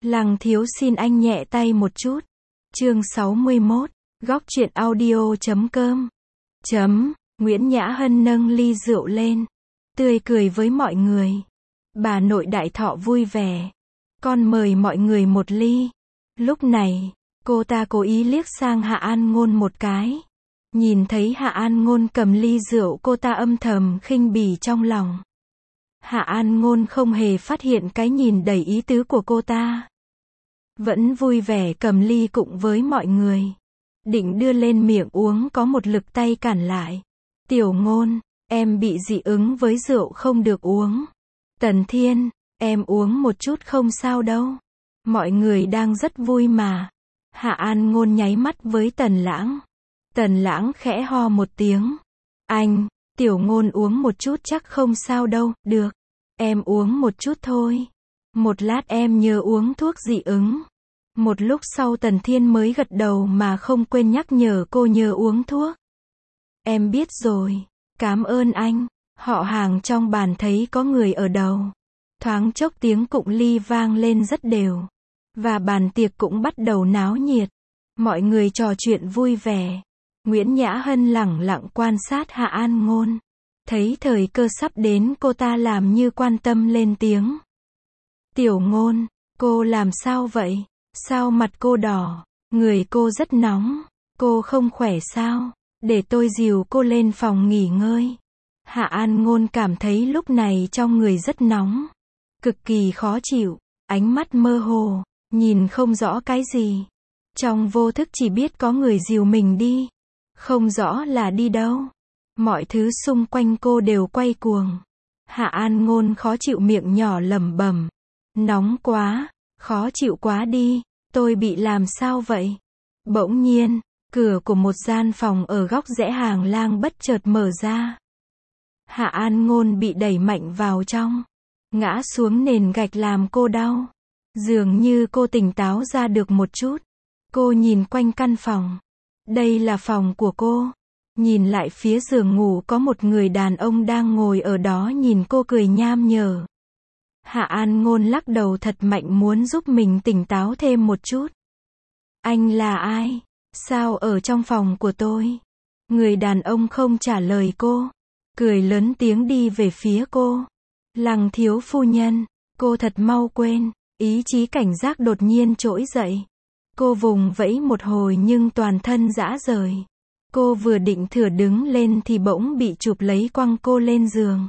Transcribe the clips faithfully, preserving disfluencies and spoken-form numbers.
Lăng thiếu xin anh nhẹ tay một chút. Chương sáu mươi mốt, góc truyện audio chấm com. Chấm, Nguyễn Nhã Hân nâng ly rượu lên, tươi cười với mọi người. Bà nội đại thọ vui vẻ. Con mời mọi người một ly. Lúc này, cô ta cố ý liếc sang Hạ An Ngôn một cái. Nhìn thấy Hạ An Ngôn cầm ly rượu, cô ta âm thầm khinh bỉ trong lòng. Hạ An Ngôn không hề phát hiện cái nhìn đầy ý tứ của cô ta. Vẫn vui vẻ cầm ly cụng với mọi người. Định đưa lên miệng uống, có một lực tay cản lại. Tiểu Ngôn, em bị dị ứng với rượu không được uống. Tần Thiên, em uống một chút không sao đâu. Mọi người đang rất vui mà. Hạ An Ngôn nháy mắt với Tần Lãng. Tần Lãng khẽ ho một tiếng. Anh, Tiểu Ngôn uống một chút chắc không sao đâu. Được, em uống một chút thôi. Một lát em nhớ uống thuốc dị ứng. Một lúc sau Tần Thiên mới gật đầu mà không quên nhắc nhở cô nhớ uống thuốc. Em biết rồi, cảm ơn anh. Họ Hàng trong bàn thấy có người ở đầu. Thoáng chốc tiếng cụng ly vang lên rất đều. Và bàn tiệc cũng bắt đầu náo nhiệt. Mọi người trò chuyện vui vẻ. Nguyễn Nhã Hân lẳng lặng quan sát Hạ An Ngôn. Thấy thời cơ sắp đến, cô ta làm như quan tâm lên tiếng. Tiểu Ngôn, cô làm sao vậy? Sao mặt cô đỏ? Người cô rất nóng. Cô không khỏe sao? Để tôi dìu cô lên phòng nghỉ ngơi. Hạ An Ngôn cảm thấy lúc này trong người rất nóng. Cực kỳ khó chịu. Ánh mắt mơ hồ. Nhìn không rõ cái gì. Trong vô thức chỉ biết có người dìu mình đi. Không rõ là đi đâu. Mọi thứ xung quanh cô đều quay cuồng. Hạ An Ngôn khó chịu miệng nhỏ lẩm bẩm. Nóng quá. Khó chịu quá đi. Tôi bị làm sao vậy? Bỗng nhiên, cửa của một gian phòng ở góc rẽ hàng lang bất chợt mở ra. Hạ An Ngôn bị đẩy mạnh vào trong. Ngã xuống nền gạch làm cô đau. Dường như cô tỉnh táo ra được một chút. Cô nhìn quanh căn phòng. Đây là phòng của cô. Nhìn lại phía giường ngủ, có một người đàn ông đang ngồi ở đó nhìn cô cười nham nhở. Hạ An Ngôn lắc đầu thật mạnh muốn giúp mình tỉnh táo thêm một chút. Anh là ai? Sao ở trong phòng của tôi? Người đàn ông không trả lời cô. Cười lớn tiếng đi về phía cô. Lăng thiếu phu nhân, cô thật mau quên. Ý chí cảnh giác đột nhiên trỗi dậy. Cô vùng vẫy một hồi nhưng toàn thân rã rời. Cô vừa định thửa đứng lên thì bỗng bị chụp lấy quăng cô lên giường.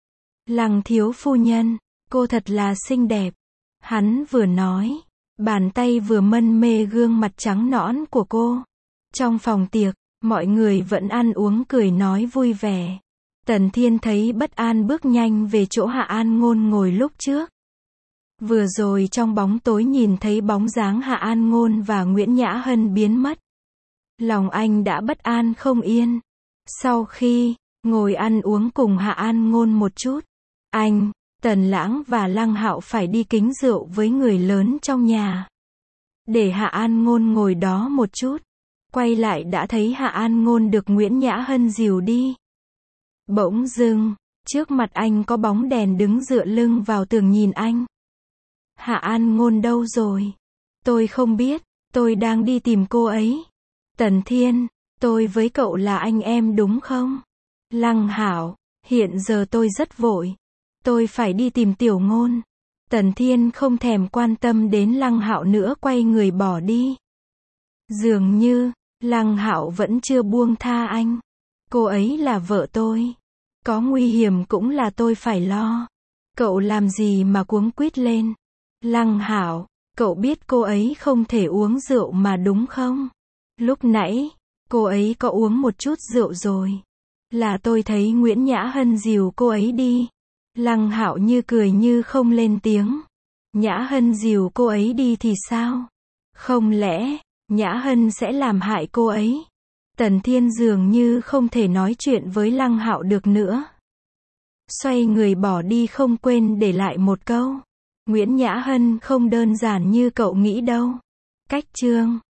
Lăng thiếu phu nhân, cô thật là xinh đẹp. Hắn vừa nói, bàn tay vừa mân mê gương mặt trắng nõn của cô. Trong phòng tiệc, mọi người vẫn ăn uống cười nói vui vẻ. Tần Thiên thấy bất an bước nhanh về chỗ Hạ An Ngôn ngồi lúc trước. Vừa rồi trong bóng tối nhìn thấy bóng dáng Hạ An Ngôn và Nguyễn Nhã Hân biến mất. Lòng anh đã bất an không yên. Sau khi ngồi ăn uống cùng Hạ An Ngôn một chút, anh, Tần Lãng và Lăng Hạo phải đi kính rượu với người lớn trong nhà. Để Hạ An Ngôn ngồi đó một chút. Quay lại đã thấy Hạ An Ngôn được Nguyễn Nhã Hân dìu đi. Bỗng dưng, trước mặt anh có bóng đèn đứng dựa lưng vào tường nhìn anh. Hạ An Ngôn đâu rồi? Tôi không biết, tôi đang đi tìm cô ấy. Tần Thiên, tôi với cậu là anh em đúng không? Lăng Hạo, hiện giờ tôi rất vội. Tôi phải đi tìm Tiểu Ngôn. Tần Thiên không thèm quan tâm đến Lăng Hạo nữa, quay người bỏ đi. Dường như, Lăng Hạo vẫn chưa buông tha anh. Cô ấy là vợ tôi. Có nguy hiểm cũng là tôi phải lo. Cậu làm gì mà cuống quýt lên? Lăng Hạo, cậu biết cô ấy không thể uống rượu mà đúng không? Lúc nãy, cô ấy có uống một chút rượu rồi. Là tôi thấy Nguyễn Nhã Hân dìu cô ấy đi. Lăng Hạo như cười như không lên tiếng. Nhã Hân dìu cô ấy đi thì sao? Không lẽ, Nhã Hân sẽ làm hại cô ấy? Tần Thiên dường như không thể nói chuyện với Lăng Hạo được nữa. Xoay người bỏ đi không quên để lại một câu. Nguyễn Nhã Hân không đơn giản như cậu nghĩ đâu. Cách chương